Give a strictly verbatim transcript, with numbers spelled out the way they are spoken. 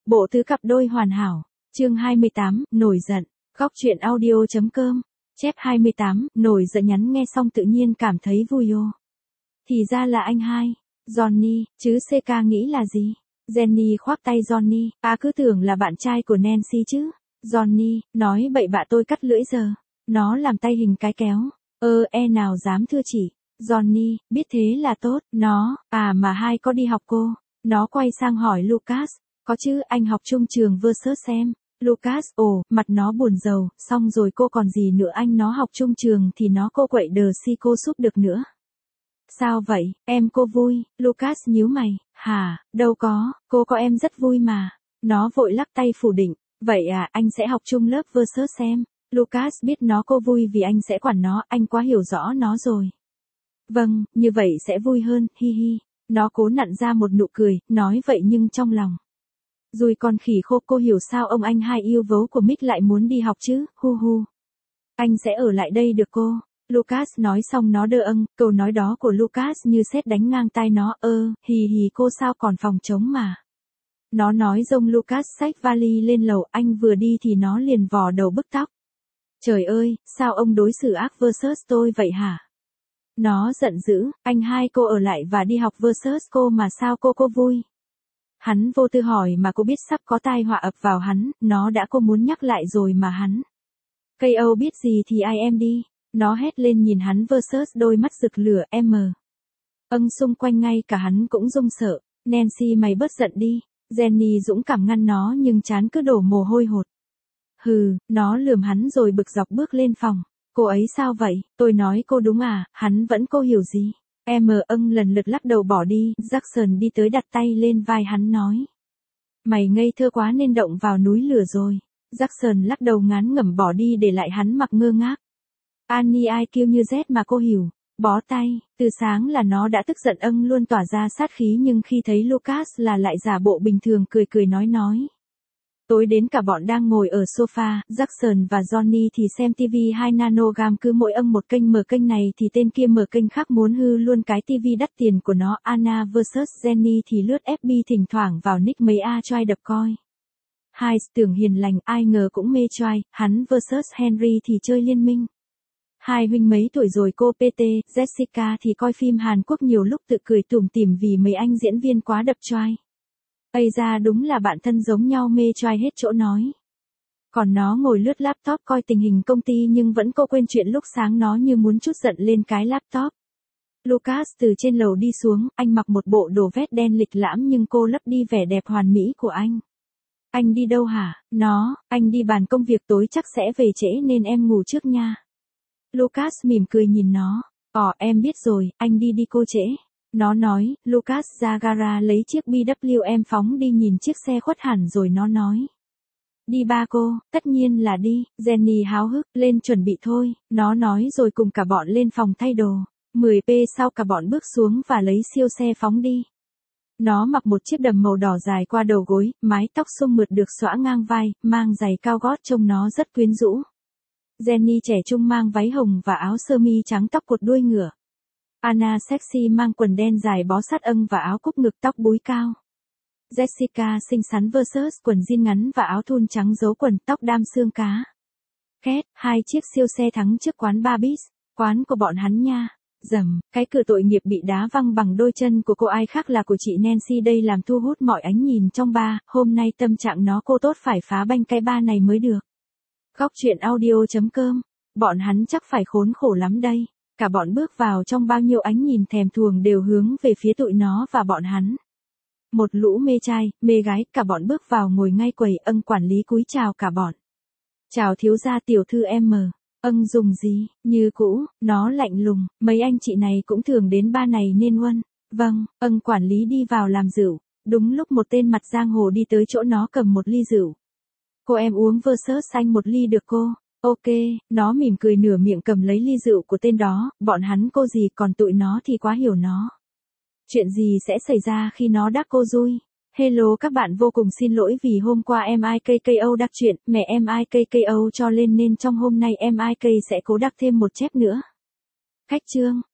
Bộ tứ cặp đôi hoàn hảo. Chương hai mươi tám, nổi giận. Góc truyện audio.com. Chép hai mươi tám, nổi giận nhắn nghe xong tự nhiên cảm thấy vui ô. Thì ra là anh hai. Johnny, chứ xê ca nghĩ là gì? Jenny khoác tay Johnny, à cứ tưởng là bạn trai của Nancy chứ. Johnny, nói bậy bạ tôi cắt lưỡi giờ. Nó làm tay hình cái kéo. Ơ e nào dám thưa chị. Johnny, biết thế là tốt. Nó, à mà hai có đi học cô. Nó quay sang hỏi Lucas. Có chứ, anh học chung trường versus em. Lucas, ồ, mặt nó buồn rầu, xong rồi cô còn gì nữa, anh nó học chung trường thì nó cô quậy đờ si cô giúp được nữa. Sao vậy, em cô vui, Lucas nhíu mày, hả, đâu có, cô có em rất vui mà. Nó vội lắc tay phủ định, vậy à, anh sẽ học chung lớp versus em. Lucas biết nó cô vui vì anh sẽ quản nó, anh quá hiểu rõ nó rồi. Vâng, như vậy sẽ vui hơn, hi hi. Nó cố nặn ra một nụ cười, nói vậy nhưng trong lòng. Rồi con khỉ khô, cô hiểu sao ông anh hai yêu vấu của Mick lại muốn đi học chứ, hu hu. Anh sẽ ở lại đây được cô. Lucas nói xong nó đơ âng, câu nói đó của Lucas như sét đánh ngang tai nó, ơ, hì hì cô sao còn phòng trống mà. Nó nói rông Lucas xách vali lên lầu, anh vừa đi thì nó liền vò đầu bứt tóc. Trời ơi, sao ông đối xử ác versus tôi vậy hả? Nó giận dữ, anh hai cô ở lại và đi học versus cô mà sao cô cô vui? Hắn vô tư hỏi mà cô biết sắp có tai họa ập vào hắn, nó đã cô muốn nhắc lại rồi mà hắn. Cây Âu biết gì thì ai em đi. Nó hét lên nhìn hắn versus đôi mắt rực lửa, em. Âng xung quanh ngay cả hắn cũng run sợ. Nancy mày bớt giận đi. Jenny dũng cảm ngăn nó nhưng trán cứ đổ mồ hôi hột. Hừ, nó lườm hắn rồi bực dọc bước lên phòng. Cô ấy sao vậy, tôi nói cô đúng à, hắn vẫn cô hiểu gì. Em âng lần lượt lắc đầu bỏ đi, Jackson đi tới đặt tay lên vai hắn nói. Mày ngây thơ quá nên động vào núi lửa rồi. Jackson lắc đầu ngán ngẩm bỏ đi để lại hắn mặc ngơ ngác. Annie ai kêu như rét mà cô hiểu. Bó tay, từ sáng là nó đã tức giận âng luôn tỏa ra sát khí nhưng khi thấy Lucas là lại giả bộ bình thường cười cười nói nói. Tối đến cả bọn đang ngồi ở sofa, Jackson và Johnny thì xem tivi hai nanogam cứ mỗi âng một kênh, mở kênh này thì tên kia mở kênh khác muốn hư luôn cái tivi đắt tiền của nó. Anna versus Jenny thì lướt ép bê thỉnh thoảng vào nick mấy a trai đập coi. Hai tưởng hiền lành ai ngờ cũng mê trai, hắn versus Henry thì chơi liên minh. Hai huynh mấy tuổi rồi cô pê tê, Jessica thì coi phim Hàn Quốc nhiều lúc tự cười tủm tỉm vì mấy anh diễn viên quá đập trai. Ây ra đúng là bạn thân giống nhau mê trai hết chỗ nói. Còn nó ngồi lướt laptop coi tình hình công ty nhưng vẫn cô quên chuyện lúc sáng nó như muốn trút giận lên cái laptop. Lucas từ trên lầu đi xuống, anh mặc một bộ đồ vest đen lịch lãm nhưng cô lấp đi vẻ đẹp hoàn mỹ của anh. Anh đi đâu hả? Nó, anh đi bàn công việc tối chắc sẽ về trễ nên em ngủ trước nha. Lucas mỉm cười nhìn nó. Ồ em biết rồi, anh đi đi cô trễ. Nó nói, Lucas ra gara lấy chiếc bê vê em phóng đi nhìn chiếc xe khuất hẳn rồi nó nói. Đi ba cô, tất nhiên là đi, Jenny háo hức, lên chuẩn bị thôi, nó nói rồi cùng cả bọn lên phòng thay đồ. mười phút sau cả bọn bước xuống và lấy siêu xe phóng đi. Nó mặc một chiếc đầm màu đỏ dài qua đầu gối, mái tóc xung mượt được xõa ngang vai, mang giày cao gót trông nó rất quyến rũ. Jenny trẻ trung mang váy hồng và áo sơ mi trắng tóc cột đuôi ngựa. Anna sexy mang quần đen dài bó sát âng và áo cúc ngực tóc búi cao. Jessica xinh xắn versus quần jean ngắn và áo thun trắng giấu quần tóc đam xương cá. Két, hai chiếc siêu xe thắng trước quán Barbies, quán của bọn hắn nha. Dầm, cái cửa tội nghiệp bị đá văng bằng đôi chân của cô ai khác là của chị Nancy đây làm thu hút mọi ánh nhìn trong bar, hôm nay tâm trạng nó cô tốt phải phá banh cái bar này mới được. Góc truyện audio.com, bọn hắn chắc phải khốn khổ lắm đây. Cả bọn bước vào trong bao nhiêu ánh nhìn thèm thuồng đều hướng về phía tụi nó và bọn hắn. Một lũ mê trai, mê gái, cả bọn bước vào ngồi ngay quầy, âng quản lý cúi chào cả bọn. Chào thiếu gia tiểu thư em. Âng dùng gì, như cũ, nó lạnh lùng, mấy anh chị này cũng thường đến ba này nên huân. Vâng, âng quản lý đi vào làm rượu. Đúng lúc một tên mặt giang hồ đi tới chỗ nó cầm một ly rượu. Cô em uống versus anh một ly được cô? Ok, nó mỉm cười nửa miệng cầm lấy ly rượu của tên đó, bọn hắn cô gì còn tụi nó thì quá hiểu nó. Chuyện gì sẽ xảy ra khi nó đắc cô Dui? Hello các bạn vô cùng xin lỗi vì hôm qua em i ca ca o đắc chuyện, mẹ em i ca ca o cho lên nên trong hôm nay em i ca sẽ cố đắc thêm một chép nữa. Khách chương.